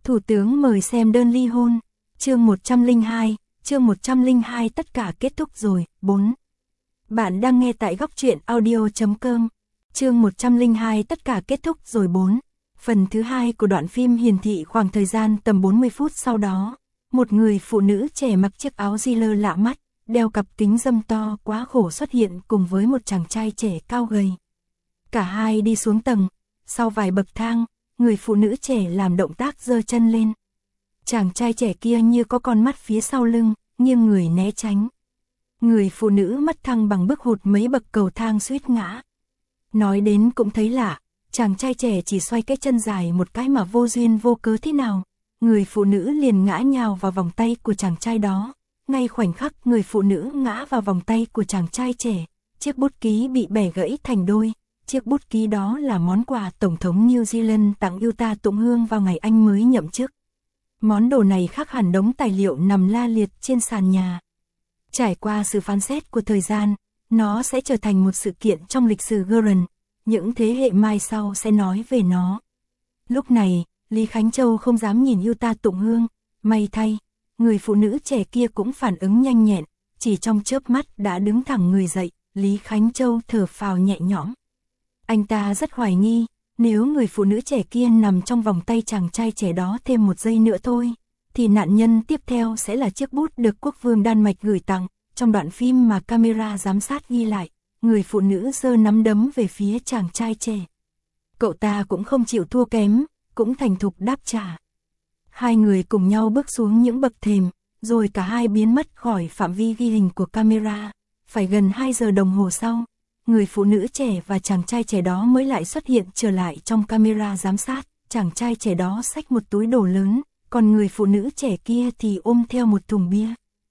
Thủ tướng mời xem đơn ly hôn. Chương 102, chương 102 tất cả kết thúc rồi. 4. Bạn đang nghe tại góc truyện audio.com. Chương 102 tất cả kết thúc rồi. 4. Phần thứ hai của đoạn phim hiển thị khoảng thời gian tầm 40 phút sau đó. Một người phụ nữ trẻ mặc chiếc áo Giller lạ mắt, đeo cặp kính râm to quá khổ xuất hiện cùng với một chàng trai trẻ cao gầy. Cả hai đi xuống tầng, sau vài bậc thang, người phụ nữ trẻ làm động tác giơ chân lên. Chàng trai trẻ kia như có con mắt phía sau lưng, nghiêng người né tránh. Người phụ nữ mất thăng bằng bước hụt mấy bậc cầu thang suýt ngã. Nói đến cũng thấy lạ, chàng trai trẻ chỉ xoay cái chân dài một cái mà vô duyên vô cớ thế nào. Người phụ nữ liền ngã nhào vào vòng tay của chàng trai đó. Ngay khoảnh khắc người phụ nữ ngã vào vòng tay của chàng trai trẻ, chiếc bút ký bị bẻ gãy thành đôi. Chiếc bút ký đó là món quà Tổng thống New Zealand tặng Yuta Tụng Hương vào ngày anh mới nhậm chức. Món đồ này khác hẳn đống tài liệu nằm la liệt trên sàn nhà. Trải qua sự phán xét của thời gian, nó sẽ trở thành một sự kiện trong lịch sử Gurren. Những thế hệ mai sau sẽ nói về nó. Lúc này, Lý Khánh Châu không dám nhìn Yuta Tụng Hương. May thay, người phụ nữ trẻ kia cũng phản ứng nhanh nhẹn, chỉ trong chớp mắt đã đứng thẳng người dậy. Lý Khánh Châu thở phào nhẹ nhõm. Anh ta rất hoài nghi, nếu người phụ nữ trẻ kia nằm trong vòng tay chàng trai trẻ đó thêm một giây nữa thôi, thì nạn nhân tiếp theo sẽ là chiếc bút được quốc vương Đan Mạch gửi tặng. Trong đoạn phim mà camera giám sát ghi lại, người phụ nữ giơ nắm đấm về phía chàng trai trẻ. Cậu ta cũng không chịu thua kém, cũng thành thục đáp trả. Hai người cùng nhau bước xuống những bậc thềm, rồi cả hai biến mất khỏi phạm vi ghi hình của camera. Phải gần 2 giờ đồng hồ sau, người phụ nữ trẻ và chàng trai trẻ đó mới lại xuất hiện trở lại trong camera giám sát. Chàng trai trẻ đó xách một túi đồ lớn, còn người phụ nữ trẻ kia thì ôm theo một thùng bia.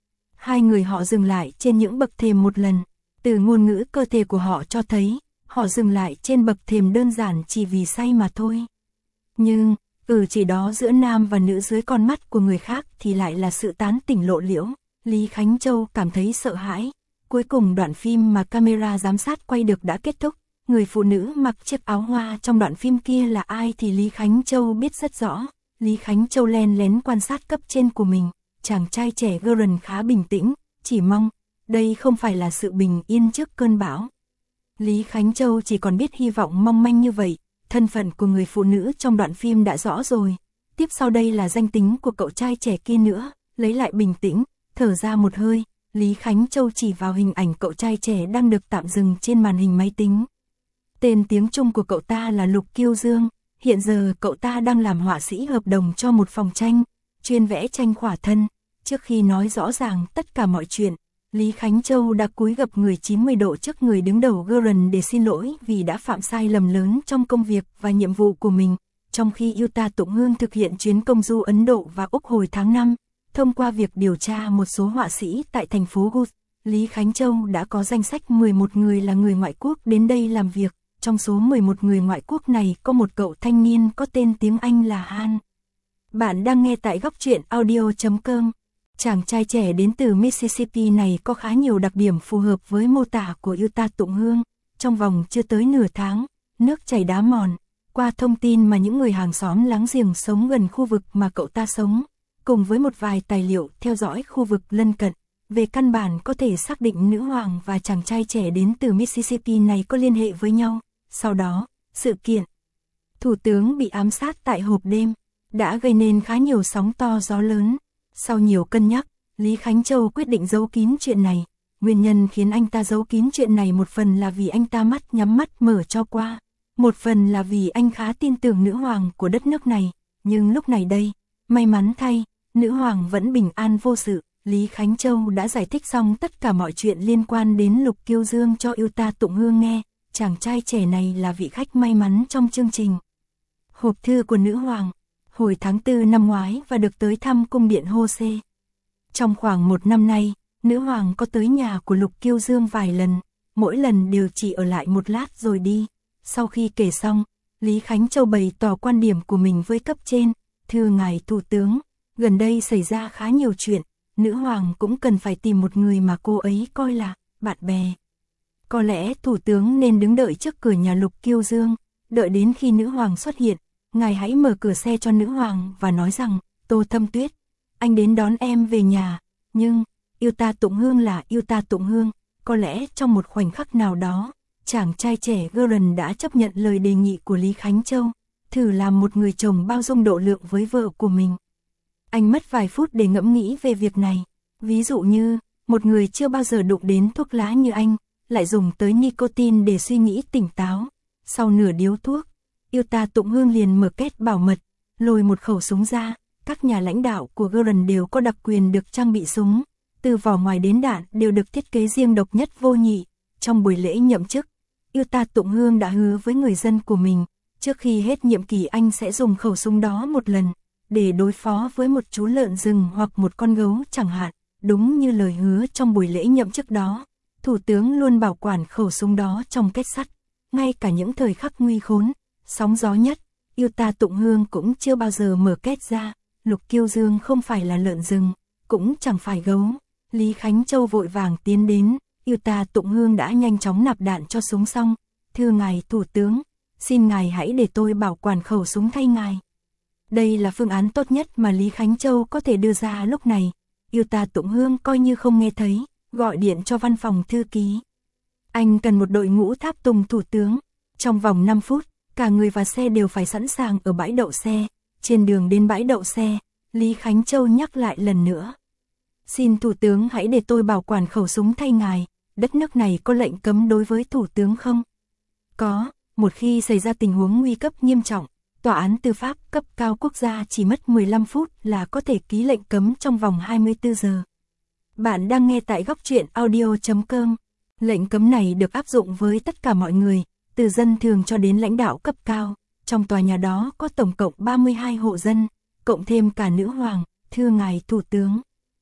Hai người họ dừng lại trên những bậc thềm một lần. Từ ngôn ngữ cơ thể của họ cho thấy, họ dừng lại trên bậc thềm đơn giản chỉ vì say mà thôi. Nhưng, chỉ đó giữa nam và nữ dưới con mắt của người khác thì lại là sự tán tỉnh lộ liễu. Lý Khánh Châu cảm thấy sợ hãi. Cuối cùng đoạn phim mà camera giám sát quay được đã kết thúc. Người phụ nữ mặc chiếc áo hoa trong đoạn phim kia là ai thì Lý Khánh Châu biết rất rõ. Lý Khánh Châu len lén quan sát cấp trên của mình. Chàng trai trẻ Gurren khá bình tĩnh, chỉ mong đây không phải là sự bình yên trước cơn bão. Lý Khánh Châu chỉ còn biết hy vọng mong manh như vậy. Thân phận của người phụ nữ trong đoạn phim đã rõ rồi. Tiếp sau đây là danh tính của cậu trai trẻ kia nữa. Lấy lại bình tĩnh, thở ra một hơi, Lý Khánh Châu chỉ vào hình ảnh cậu trai trẻ đang được tạm dừng trên màn hình máy tính. Tên tiếng Trung của cậu ta là Lục Kiêu Dương. Hiện giờ cậu ta đang làm họa sĩ hợp đồng cho một phòng tranh, chuyên vẽ tranh khỏa thân. Trước khi nói rõ ràng tất cả mọi chuyện, Lý Khánh Châu đã cúi gập người 90 độ trước người đứng đầu Gurren để xin lỗi vì đã phạm sai lầm lớn trong công việc và nhiệm vụ của mình. Trong khi Yuta Tụng Hương thực hiện chuyến công du Ấn Độ và Úc hồi tháng 5, thông qua việc điều tra một số họa sĩ tại thành phố Gus, Lý Khánh Châu đã có danh sách 11 người là người ngoại quốc đến đây làm việc. Trong số 11 người ngoại quốc này có một cậu thanh niên có tên tiếng Anh là Han. Bạn đang nghe tại góc truyện audio.com. Chàng trai trẻ đến từ Mississippi này có khá nhiều đặc điểm phù hợp với mô tả của Yuta Tụng Hương. Trong vòng chưa tới nửa tháng, nước chảy đá mòn. Qua thông tin mà những người hàng xóm láng giềng sống gần khu vực mà cậu ta sống, cùng với một vài tài liệu theo dõi khu vực lân cận, về căn bản có thể xác định nữ hoàng và chàng trai trẻ đến từ Mississippi này có liên hệ với nhau. Sau đó, sự kiện thủ tướng bị ám sát tại hộp đêm đã gây nên khá nhiều sóng to gió lớn. Sau nhiều cân nhắc, Lý Khánh Châu quyết định giấu kín chuyện này. Nguyên nhân khiến anh ta giấu kín chuyện này một phần là vì anh ta mắt nhắm mắt mở cho qua, một phần là vì anh khá tin tưởng nữ hoàng của đất nước này. Nhưng lúc này đây, may mắn thay, nữ hoàng vẫn bình an vô sự. Lý Khánh Châu đã giải thích xong tất cả mọi chuyện liên quan đến Lục Kiêu Dương cho Yuta Tụng Hương nghe. Chàng trai trẻ này là vị khách may mắn trong chương trình. Hộp thư của nữ hoàng, hồi tháng 4 năm ngoái và được tới thăm cung điện Hô-xê. Trong khoảng 1 năm nay, nữ hoàng có tới nhà của Lục Kiêu Dương vài lần, mỗi lần đều chỉ ở lại một lát rồi đi. Sau khi kể xong, Lý Khánh Châu bày tỏ quan điểm của mình với cấp trên. Thưa ngài thủ tướng, gần đây xảy ra khá nhiều chuyện, nữ hoàng cũng cần phải tìm một người mà cô ấy coi là bạn bè. Có lẽ thủ tướng nên đứng đợi trước cửa nhà Lục Kiêu Dương, đợi đến khi nữ hoàng xuất hiện, ngài hãy mở cửa xe cho nữ hoàng và nói rằng, Tô Thâm Tuyết, anh đến đón em về nhà, nhưng, yêu ta Tụng Hương là yêu ta Tụng Hương, có lẽ trong một khoảnh khắc nào đó, chàng trai trẻ Gordon đã chấp nhận lời đề nghị của Lý Khánh Châu, thử làm một người chồng bao dung độ lượng với vợ của mình. Anh mất vài phút để ngẫm nghĩ về việc này, ví dụ như, một người chưa bao giờ đụng đến thuốc lá như anh, lại dùng tới nicotine để suy nghĩ tỉnh táo. Sau nửa điếu thuốc, yêu ta Tụng Hương liền mở két bảo mật, lôi một khẩu súng ra. Các nhà lãnh đạo của Gordon đều có đặc quyền được trang bị súng, từ vỏ ngoài đến đạn đều được thiết kế riêng độc nhất vô nhị. Trong buổi lễ nhậm chức, yêu ta Tụng Hương đã hứa với người dân của mình, trước khi hết nhiệm kỳ anh sẽ dùng khẩu súng đó một lần, để đối phó với một chú lợn rừng hoặc một con gấu chẳng hạn. Đúng như lời hứa trong buổi lễ nhậm chức đó, Thủ tướng luôn bảo quản khẩu súng đó trong két sắt, ngay cả những thời khắc nguy khốn, sóng gió nhất, yêu ta Tụng Hương cũng chưa bao giờ mở két ra. Lục Kiêu Dương không phải là lợn rừng, cũng chẳng phải gấu. Lý Khánh Châu vội vàng tiến đến, yêu ta Tụng Hương đã nhanh chóng nạp đạn cho súng xong. Thưa ngài Thủ tướng, xin ngài hãy để tôi bảo quản khẩu súng thay ngài. Đây là phương án tốt nhất mà Lý Khánh Châu có thể đưa ra lúc này. Yêu ta Tụng Hương coi như không nghe thấy, gọi điện cho văn phòng thư ký. Anh cần một đội ngũ tháp tùng thủ tướng. Trong vòng 5 phút, cả người và xe đều phải sẵn sàng ở bãi đậu xe. Trên đường đến bãi đậu xe, Lý Khánh Châu nhắc lại lần nữa. Xin thủ tướng hãy để tôi bảo quản khẩu súng thay ngài, đất nước này có lệnh cấm đối với thủ tướng không? Có, một khi xảy ra tình huống nguy cấp nghiêm trọng, tòa án tư pháp cấp cao quốc gia chỉ mất 15 phút là có thể ký lệnh cấm trong vòng 24 giờ. Bạn đang nghe tại góc truyện audio.com. Lệnh cấm này được áp dụng với tất cả mọi người, từ dân thường cho đến lãnh đạo cấp cao. Trong tòa nhà đó có tổng cộng 32 hộ dân, cộng thêm cả nữ hoàng, thưa ngài thủ tướng.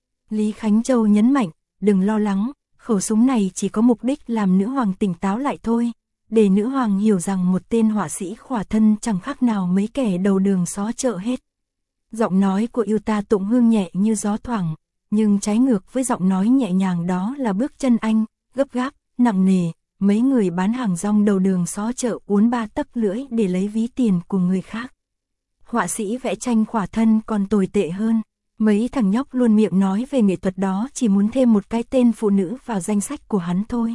Lý Khánh Châu nhấn mạnh, đừng lo lắng, khẩu súng này chỉ có mục đích làm nữ hoàng tỉnh táo lại thôi, để nữ hoàng hiểu rằng một tên họa sĩ khỏa thân chẳng khác nào mấy kẻ đầu đường xó chợ hết. Giọng nói của yêu ta Tụng Hương nhẹ như gió thoảng, nhưng trái ngược với giọng nói nhẹ nhàng đó là bước chân anh, gấp gáp, nặng nề. Mấy người bán hàng rong đầu đường xó chợ uốn ba tấc lưỡi để lấy ví tiền của người khác. Họa sĩ vẽ tranh khỏa thân còn tồi tệ hơn. Mấy thằng nhóc luôn miệng nói về nghệ thuật đó chỉ muốn thêm một cái tên phụ nữ vào danh sách của hắn thôi.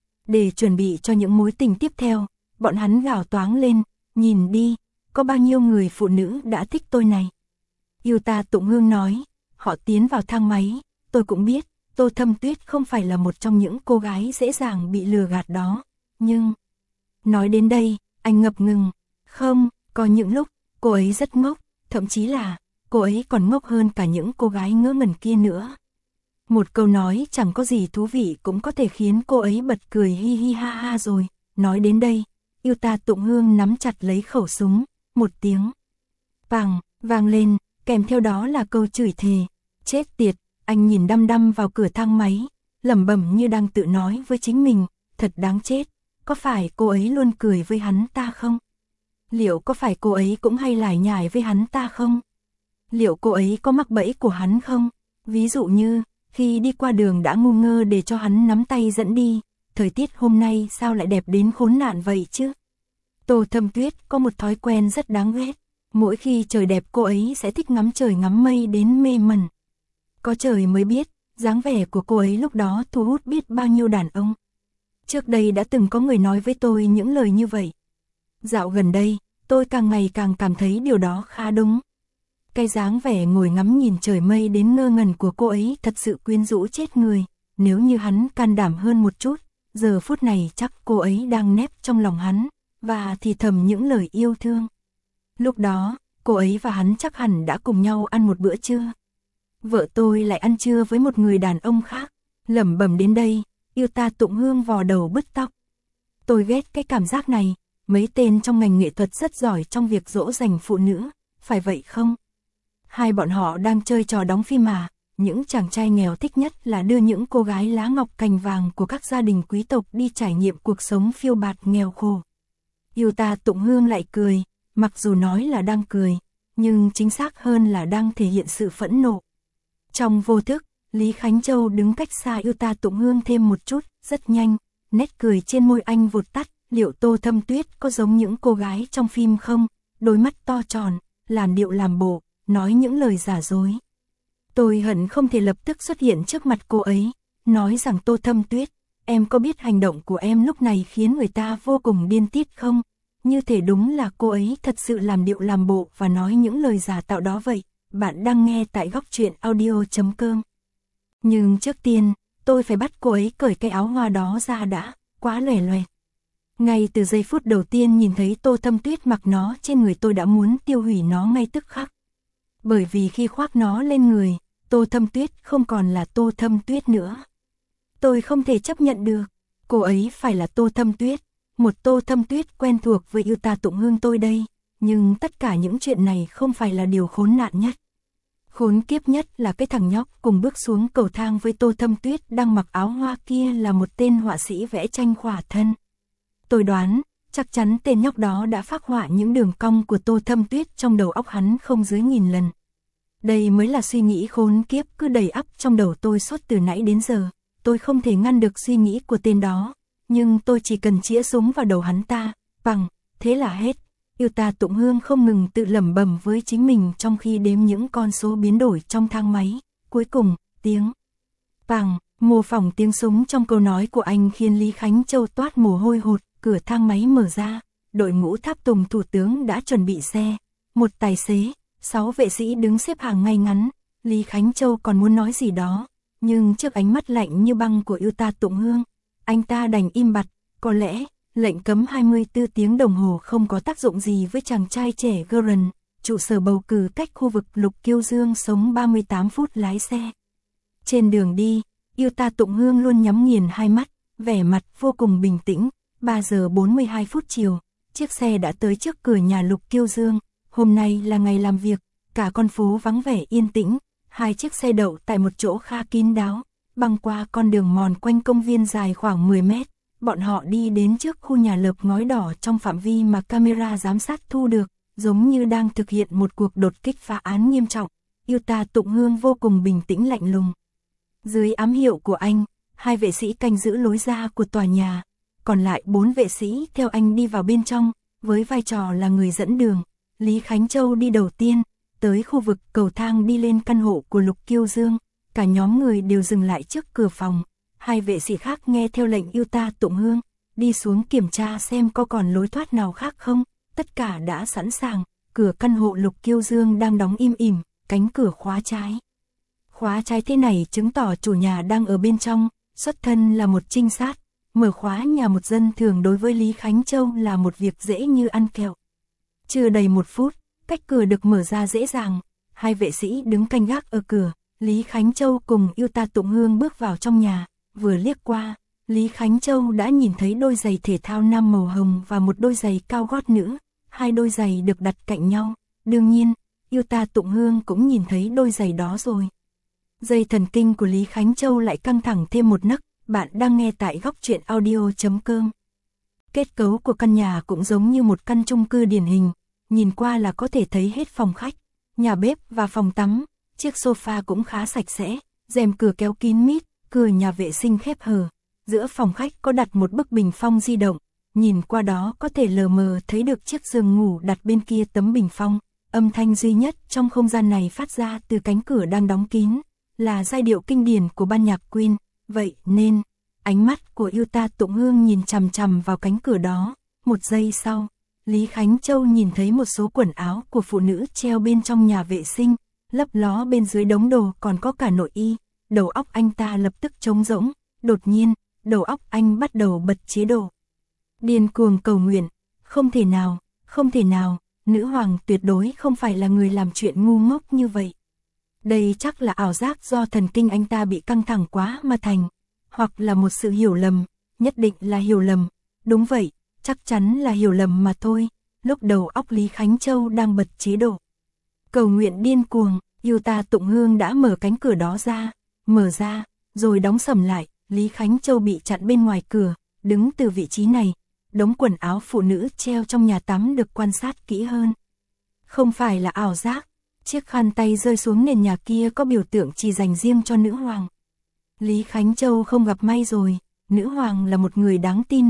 Để chuẩn bị cho những mối tình tiếp theo, bọn hắn gào toáng lên, nhìn đi, có bao nhiêu người phụ nữ đã thích tôi này. Yêu ta Tụng Hương nói, họ tiến vào thang máy, tôi cũng biết. Tô Thâm Tuyết không phải là một trong những cô gái dễ dàng bị lừa gạt đó, nhưng... Nói đến đây, anh ngập ngừng. Không, có những lúc, cô ấy rất ngốc, thậm chí là, cô ấy còn ngốc hơn cả những cô gái ngớ ngẩn kia nữa. Một câu nói chẳng có gì thú vị cũng có thể khiến cô ấy bật cười hi hi ha ha rồi. Nói đến đây, yêu ta Tụng Hương nắm chặt lấy khẩu súng, một tiếng. Pàng, vang lên, kèm theo đó là câu chửi thề. Chết tiệt. Anh nhìn đăm đăm vào cửa thang máy, lẩm bẩm như đang tự nói với chính mình, thật đáng chết, có phải cô ấy luôn cười với hắn ta không? Liệu có phải cô ấy cũng hay lải nhải với hắn ta không? Liệu cô ấy có mắc bẫy của hắn không? Ví dụ như, khi đi qua đường đã ngu ngơ để cho hắn nắm tay dẫn đi, thời tiết hôm nay sao lại đẹp đến khốn nạn vậy chứ? Tô Thâm Tuyết có một thói quen rất đáng ghét, mỗi khi trời đẹp cô ấy sẽ thích ngắm trời ngắm mây đến mê mẩn. Có trời mới biết, dáng vẻ của cô ấy lúc đó thu hút biết bao nhiêu đàn ông. Trước đây đã từng có người nói với tôi những lời như vậy. Dạo gần đây, tôi càng ngày càng cảm thấy điều đó khá đúng. Cái dáng vẻ ngồi ngắm nhìn trời mây đến ngơ ngẩn của cô ấy thật sự quyến rũ chết người. Nếu như hắn can đảm hơn một chút, giờ phút này chắc cô ấy đang nép trong lòng hắn, và thì thầm những lời yêu thương. Lúc đó, cô ấy và hắn chắc hẳn đã cùng nhau ăn một bữa trưa. Vợ tôi lại ăn trưa với một người đàn ông khác. Lẩm bẩm đến đây, yêu ta Tụng Hương vò đầu bứt tóc. Tôi ghét cái cảm giác này, mấy tên trong ngành nghệ thuật rất giỏi trong việc dỗ dành phụ nữ, phải vậy không? Hai bọn họ đang chơi trò đóng phim mà, những chàng trai nghèo thích nhất là đưa những cô gái lá ngọc cành vàng của các gia đình quý tộc đi trải nghiệm cuộc sống phiêu bạt nghèo khổ. Yêu ta Tụng Hương lại cười, mặc dù nói là đang cười, nhưng chính xác hơn là đang thể hiện sự phẫn nộ. Trong vô thức, Lý Khánh Châu đứng cách xa yêu ta Tụng Hương thêm một chút, rất nhanh, nét cười trên môi anh vụt tắt, liệu Tô Thâm Tuyết có giống những cô gái trong phim không? đôi mắt to tròn, làn điệu làm bộ, nói những lời giả dối. Tôi hận không thể lập tức xuất hiện trước mặt cô ấy, nói rằng Tô Thâm Tuyết, em có biết hành động của em lúc này khiến người ta vô cùng điên tiết không? Như thể đúng là cô ấy thật sự làm điệu làm bộ và nói những lời giả tạo đó vậy. Bạn đang nghe tại góc truyện audio.com. Nhưng trước tiên, tôi phải bắt cô ấy cởi cái áo hoa đó ra đã, quá lòe loẹt. Ngay từ giây phút đầu tiên nhìn thấy Tô Thâm Tuyết mặc nó trên người tôi đã muốn tiêu hủy nó ngay tức khắc. Bởi vì khi khoác nó lên người, Tô Thâm Tuyết không còn là Tô Thâm Tuyết nữa. Tôi không thể chấp nhận được, cô ấy phải là Tô Thâm Tuyết, một Tô Thâm Tuyết quen thuộc với Yuta Tụng Hương tôi đây, nhưng tất cả những chuyện này không phải là điều khốn nạn nhất. Khốn kiếp nhất là cái thằng nhóc cùng bước xuống cầu thang với Tô Thâm Tuyết đang mặc áo hoa kia là một tên họa sĩ vẽ tranh khỏa thân. Tôi đoán, chắc chắn tên nhóc đó đã phác họa những đường cong của Tô Thâm Tuyết trong đầu óc hắn không dưới 1000 lần. Đây mới là suy nghĩ khốn kiếp cứ đầy ắp trong đầu tôi suốt từ nãy đến giờ. Tôi không thể ngăn được suy nghĩ của tên đó, nhưng tôi chỉ cần chĩa súng vào đầu hắn ta, bằng, thế là hết. Yuta Tụng Hương không ngừng tự lẩm bẩm với chính mình trong khi đếm những con số biến đổi trong thang máy. Cuối cùng, tiếng bằng, mô phỏng tiếng súng trong câu nói của anh khiến Lý Khánh Châu toát mồ hôi hột. Cửa thang máy mở ra, đội ngũ tháp tùng thủ tướng đã chuẩn bị xe, một tài xế, 6 vệ sĩ đứng xếp hàng ngay ngắn. Lý Khánh Châu còn muốn nói gì đó, nhưng trước ánh mắt lạnh như băng của Yuta Tụng Hương, anh ta đành im bặt. Có lẽ, lệnh cấm 24 tiếng đồng hồ không có tác dụng gì với chàng trai trẻ Guren, trụ sở bầu cử cách khu vực Lục Kiêu Dương sống 38 phút lái xe. Trên đường đi, Yuta Tụng Hương luôn nhắm nghiền hai mắt, vẻ mặt vô cùng bình tĩnh. 3 giờ 42 phút chiều, chiếc xe đã tới trước cửa nhà Lục Kiêu Dương. Hôm nay là ngày làm việc, cả con phố vắng vẻ yên tĩnh. 2 chiếc xe đậu tại một chỗ khá kín đáo, băng qua con đường mòn quanh công viên dài khoảng 10 mét. Bọn họ đi đến trước khu nhà lợp ngói đỏ trong phạm vi mà camera giám sát thu được, giống như đang thực hiện một cuộc đột kích phá án nghiêm trọng. Yuta Tụng Hương vô cùng bình tĩnh lạnh lùng. Dưới ám hiệu của anh, 2 vệ sĩ canh giữ lối ra của tòa nhà. Còn lại 4 vệ sĩ theo anh đi vào bên trong, với vai trò là người dẫn đường. Lý Khánh Châu đi đầu tiên, tới khu vực cầu thang đi lên căn hộ của Lục Kiêu Dương. Cả nhóm người đều dừng lại trước cửa phòng. 2 vệ sĩ khác nghe theo lệnh Yuta Tụng Hương, đi xuống kiểm tra xem có còn lối thoát nào khác không. Tất cả đã sẵn sàng, cửa căn hộ Lục Kiêu Dương đang đóng im ỉm, cánh cửa khóa trái. Khóa trái thế này chứng tỏ chủ nhà đang ở bên trong, xuất thân là một trinh sát. Mở khóa nhà một dân thường đối với Lý Khánh Châu là một việc dễ như ăn kẹo. Chưa đầy 1 phút, cách cửa được mở ra dễ dàng. 2 vệ sĩ đứng canh gác ở cửa. Lý Khánh Châu cùng Yuta Tụng Hương bước vào trong nhà. Vừa liếc qua, Lý Khánh Châu đã nhìn thấy đôi giày thể thao nam màu hồng và một đôi giày cao gót nữ. 2 đôi giày được đặt cạnh nhau. Đương nhiên, Yuta Tụng Hương cũng nhìn thấy đôi giày đó rồi. Dây thần kinh của Lý Khánh Châu lại căng thẳng thêm một nấc. Bạn đang nghe tại góc truyện audio.com. Kết cấu của căn nhà cũng giống như một căn chung cư điển hình, nhìn qua là có thể thấy hết phòng khách, nhà bếp và phòng tắm. Chiếc sofa cũng khá sạch sẽ, rèm cửa kéo kín mít, cửa nhà vệ sinh khép hờ. Giữa phòng khách có đặt một bức bình phong di động, nhìn qua đó có thể lờ mờ thấy được chiếc giường ngủ đặt bên kia tấm bình phong. Âm thanh duy nhất trong không gian này phát ra từ cánh cửa đang đóng kín, là giai điệu kinh điển của ban nhạc Queen. Vậy nên, ánh mắt của Yuta Tụng Hương nhìn chằm chằm vào cánh cửa đó. Một giây sau, Lý Khánh Châu nhìn thấy một số quần áo của phụ nữ treo bên trong nhà vệ sinh, lấp ló bên dưới đống đồ còn có cả nội y. Đầu óc anh ta lập tức trống rỗng, đột nhiên, đầu óc anh bắt đầu bật chế độ điên cuồng cầu nguyện. Không thể nào, không thể nào, nữ hoàng tuyệt đối không phải là người làm chuyện ngu ngốc như vậy. Đây chắc là ảo giác do thần kinh anh ta bị căng thẳng quá mà thành, hoặc là một sự hiểu lầm, nhất định là hiểu lầm. Đúng vậy, chắc chắn là hiểu lầm mà thôi. Lúc đầu óc Lý Khánh Châu đang bật chế độ cầu nguyện điên cuồng, Yuta Tụng Hương đã mở cánh cửa đó ra, mở ra, rồi đóng sầm lại. Lý Khánh Châu bị chặn bên ngoài cửa, đứng từ vị trí này, đống quần áo phụ nữ treo trong nhà tắm được quan sát kỹ hơn. Không phải là ảo giác, chiếc khăn tay rơi xuống nền nhà kia có biểu tượng chỉ dành riêng cho nữ hoàng. Lý Khánh Châu không gặp may rồi, nữ hoàng là một người đáng tin mà.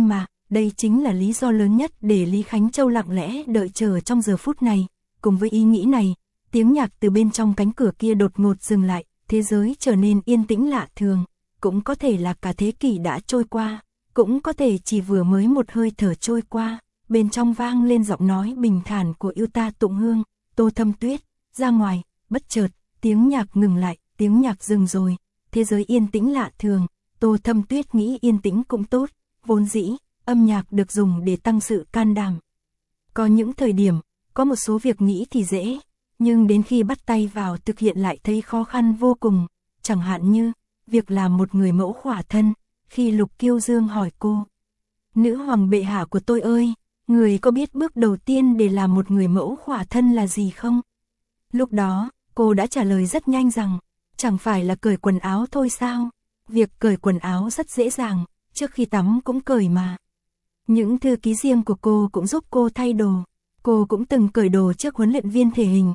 Đây chính là lý do lớn nhất để Lý Khánh Châu lặng lẽ đợi chờ trong giờ phút này. Cùng với ý nghĩ này, tiếng nhạc từ bên trong cánh cửa kia đột ngột dừng lại, thế giới trở nên yên tĩnh lạ thường. Cũng có thể là cả thế kỷ đã trôi qua, cũng có thể chỉ vừa mới một hơi thở trôi qua. Bên trong vang lên giọng nói bình thản của yêu ta Tụng Hương, Tô Thâm Tuyết, ra ngoài, bất chợt, tiếng nhạc ngừng lại, tiếng nhạc dừng rồi, thế giới yên tĩnh lạ thường. Tô Thâm Tuyết nghĩ yên tĩnh cũng tốt, vốn dĩ, âm nhạc được dùng để tăng sự can đảm. Có những thời điểm, có một số việc nghĩ thì dễ, nhưng đến khi bắt tay vào thực hiện lại thấy khó khăn vô cùng, chẳng hạn như, việc làm một người mẫu khỏa thân, khi Lục Kiêu Dương hỏi cô. Nữ hoàng bệ hạ của tôi ơi, người có biết bước đầu tiên để làm một người mẫu khỏa thân là gì không? Lúc đó, cô đã trả lời rất nhanh rằng, chẳng phải là cởi quần áo thôi sao? Việc cởi quần áo rất dễ dàng, trước khi tắm cũng cởi mà. Những thư ký riêng của cô cũng giúp cô thay đồ. Cô cũng từng cởi đồ trước huấn luyện viên thể hình,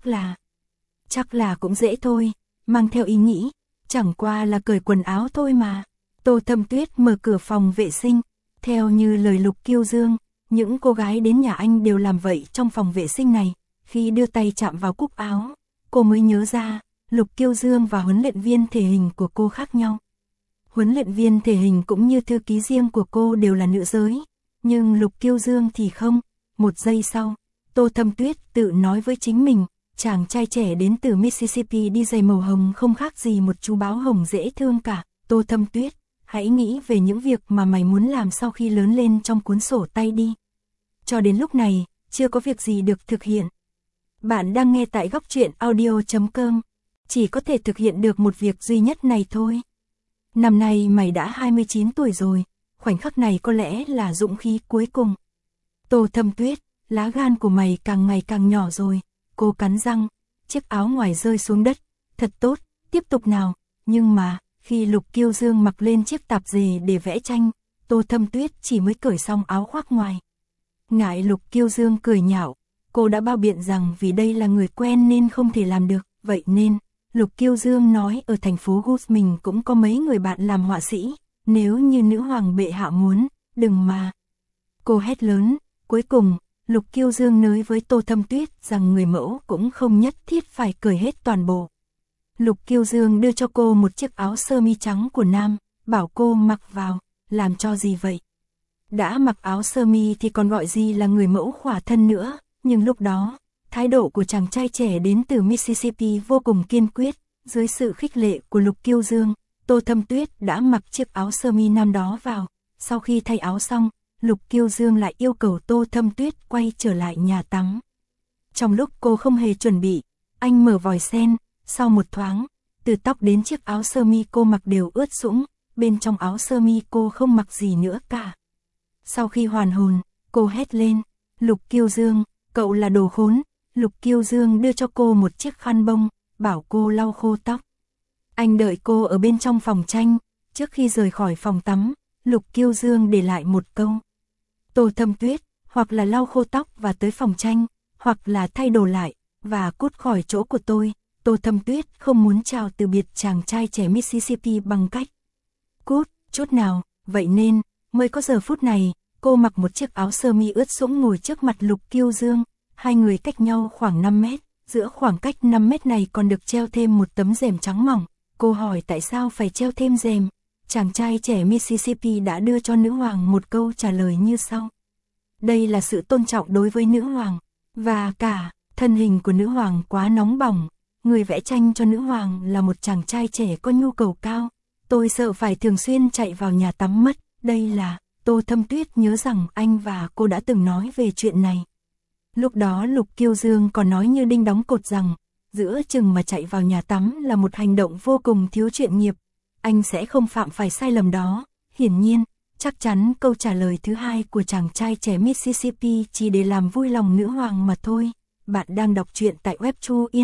chắc là cũng dễ thôi, mang theo ý nghĩ, chẳng qua là cởi quần áo thôi mà. Tô Thâm Tuyết mở cửa phòng vệ sinh, theo như lời Lục Kiêu Dương, những cô gái đến nhà anh đều làm vậy trong phòng vệ sinh này. Khi đưa tay chạm vào cúc áo, cô mới nhớ ra, Lục Kiêu Dương và huấn luyện viên thể hình của cô khác nhau. Huấn luyện viên thể hình cũng như thư ký riêng của cô đều là nữ giới, nhưng Lục Kiêu Dương thì không. Một giây sau, Tô Thâm Tuyết tự nói với chính mình, chàng trai trẻ đến từ Mississippi đi giày màu hồng không khác gì một chú báo hồng dễ thương cả. Tô Thâm Tuyết, hãy nghĩ về những việc mà mày muốn làm sau khi lớn lên trong cuốn sổ tay đi. Cho đến lúc này, chưa có việc gì được thực hiện. Bạn đang nghe tại góc truyện audio.com, chỉ có thể thực hiện được một việc duy nhất này thôi. Năm nay mày đã 29 tuổi rồi, khoảnh khắc này có lẽ là dũng khí cuối cùng. Tô Thâm Tuyết, lá gan của mày càng ngày càng nhỏ rồi, cô cắn răng, chiếc áo ngoài rơi xuống đất, thật tốt, tiếp tục nào. Nhưng mà, khi Lục Kiêu Dương mặc lên chiếc tạp dề để vẽ tranh, Tô Thâm Tuyết chỉ mới cởi xong áo khoác ngoài. Ngại Lục Kiêu Dương cười nhạo, cô đã bao biện rằng vì đây là người quen nên không thể làm được, vậy nên, Lục Kiêu Dương nói ở thành phố Gus mình cũng có mấy người bạn làm họa sĩ, nếu như nữ hoàng bệ hạ muốn, đừng mà. Cô hét lớn, cuối cùng, Lục Kiêu Dương nói với Tô Thâm Tuyết rằng người mẫu cũng không nhất thiết phải cởi hết toàn bộ. Lục Kiêu Dương đưa cho cô một chiếc áo sơ mi trắng của nam, bảo cô mặc vào, làm cho gì vậy? Đã mặc áo sơ mi thì còn gọi gì là người mẫu khỏa thân nữa, nhưng lúc đó, thái độ của chàng trai trẻ đến từ Mississippi vô cùng kiên quyết, dưới sự khích lệ của Lục Kiêu Dương, Tô Thâm Tuyết đã mặc chiếc áo sơ mi nam đó vào. Sau khi thay áo xong, Lục Kiêu Dương lại yêu cầu Tô Thâm Tuyết quay trở lại nhà tắm. Trong lúc cô không hề chuẩn bị, anh mở vòi sen, sau một thoáng, từ tóc đến chiếc áo sơ mi cô mặc đều ướt sũng, bên trong áo sơ mi cô không mặc gì nữa cả. Sau khi hoàn hồn, cô hét lên, Lục Kiêu Dương, cậu là đồ khốn. Lục Kiêu Dương đưa cho cô một chiếc khăn bông, bảo cô lau khô tóc. Anh đợi cô ở bên trong phòng tranh, trước khi rời khỏi phòng tắm, Lục Kiêu Dương để lại một câu. Tô Thâm Tuyết, hoặc là lau khô tóc và tới phòng tranh, hoặc là thay đồ lại, và cút khỏi chỗ của tôi. Tô Thâm Tuyết không muốn chào từ biệt chàng trai trẻ Mississippi bằng cách cút, chút nào, vậy nên, mới có giờ phút này, cô mặc một chiếc áo sơ mi ướt sũng ngồi trước mặt Lục Kiêu Dương, hai người cách nhau khoảng 5 mét, giữa khoảng cách 5 mét này còn được treo thêm một tấm rèm trắng mỏng. Cô hỏi tại sao phải treo thêm rèm, chàng trai trẻ Mississippi đã đưa cho nữ hoàng một câu trả lời như sau. Đây là sự tôn trọng đối với nữ hoàng, và cả, thân hình của nữ hoàng quá nóng bỏng, người vẽ tranh cho nữ hoàng là một chàng trai trẻ có nhu cầu cao, tôi sợ phải thường xuyên chạy vào nhà tắm mất, đây là, Tô Thâm Tuyết nhớ rằng anh và cô đã từng nói về chuyện này. Lúc đó Lục Kiêu Dương còn nói như đinh đóng cột rằng, giữa chừng mà chạy vào nhà tắm là một hành động vô cùng thiếu chuyên nghiệp, anh sẽ không phạm phải sai lầm đó. Hiển nhiên, chắc chắn câu trả lời thứ hai của chàng trai trẻ Mississippi chỉ để làm vui lòng nữ hoàng mà thôi. Bạn đang đọc truyện tại web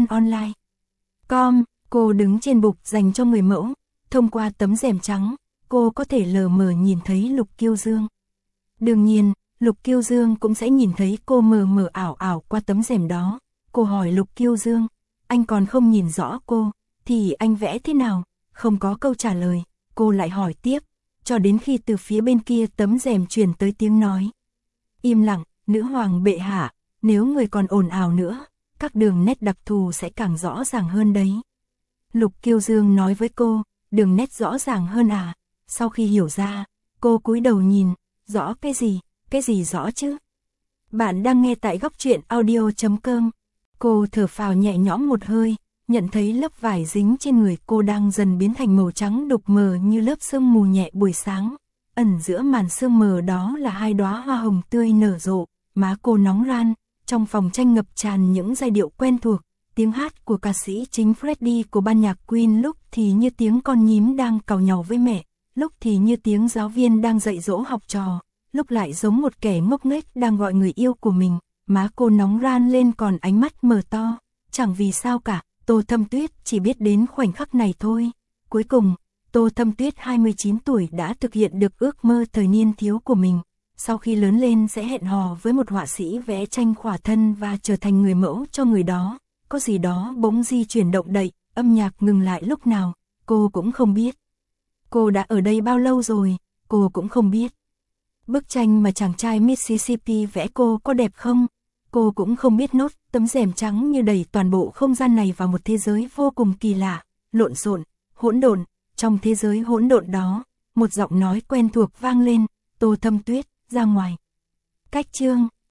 chuinonline.com, cô đứng trên bục dành cho người mẫu, thông qua tấm rèm trắng, cô có thể lờ mờ nhìn thấy Lục Kiêu Dương. Đương nhiên, Lục Kiêu Dương cũng sẽ nhìn thấy cô mờ mờ ảo ảo qua tấm rèm đó. Cô hỏi Lục Kiêu Dương, anh còn không nhìn rõ cô, thì anh vẽ thế nào? Không có câu trả lời, cô lại hỏi tiếp, cho đến khi từ phía bên kia tấm rèm truyền tới tiếng nói. Im lặng, nữ hoàng bệ hạ, nếu người còn ồn ào nữa, các đường nét đặc thù sẽ càng rõ ràng hơn đấy. Lục Kiêu Dương nói với cô, đường nét rõ ràng hơn à? Sau khi hiểu ra, cô cúi đầu nhìn, rõ cái gì rõ chứ? Bạn đang nghe tại góc truyện audio.com. Cô thở phào nhẹ nhõm một hơi, nhận thấy lớp vải dính trên người cô đang dần biến thành màu trắng đục mờ như lớp sương mù nhẹ buổi sáng. Ẩn giữa màn sương mờ đó là 2 đóa hoa hồng tươi nở rộ, má cô nóng ran, trong phòng tranh ngập tràn những giai điệu quen thuộc, tiếng hát của ca sĩ chính Freddie của ban nhạc Queen lúc thì như tiếng con nhím đang càu nhàu với mẹ, lúc thì như tiếng giáo viên đang dạy dỗ học trò, lúc lại giống một kẻ ngốc nghếch đang gọi người yêu của mình. Má cô nóng ran lên còn ánh mắt mở to, chẳng vì sao cả, Tô Thâm Tuyết chỉ biết đến khoảnh khắc này thôi. Cuối cùng, Tô Thâm Tuyết 29 tuổi đã thực hiện được ước mơ thời niên thiếu của mình. Sau khi lớn lên sẽ hẹn hò với một họa sĩ vẽ tranh khỏa thân và trở thành người mẫu cho người đó. Có gì đó bỗng di chuyển động đậy, âm nhạc ngừng lại lúc nào, cô cũng không biết. Cô đã ở đây bao lâu rồi, cô cũng không biết. Bức tranh mà chàng trai Mississippi vẽ cô có đẹp không? Cô cũng không biết nốt. Tấm rèm trắng như đẩy toàn bộ không gian này vào một thế giới vô cùng kỳ lạ, lộn xộn, hỗn độn. Trong thế giới hỗn độn đó, một giọng nói quen thuộc vang lên, Tô Thâm Tuyết, ra ngoài. Cách chương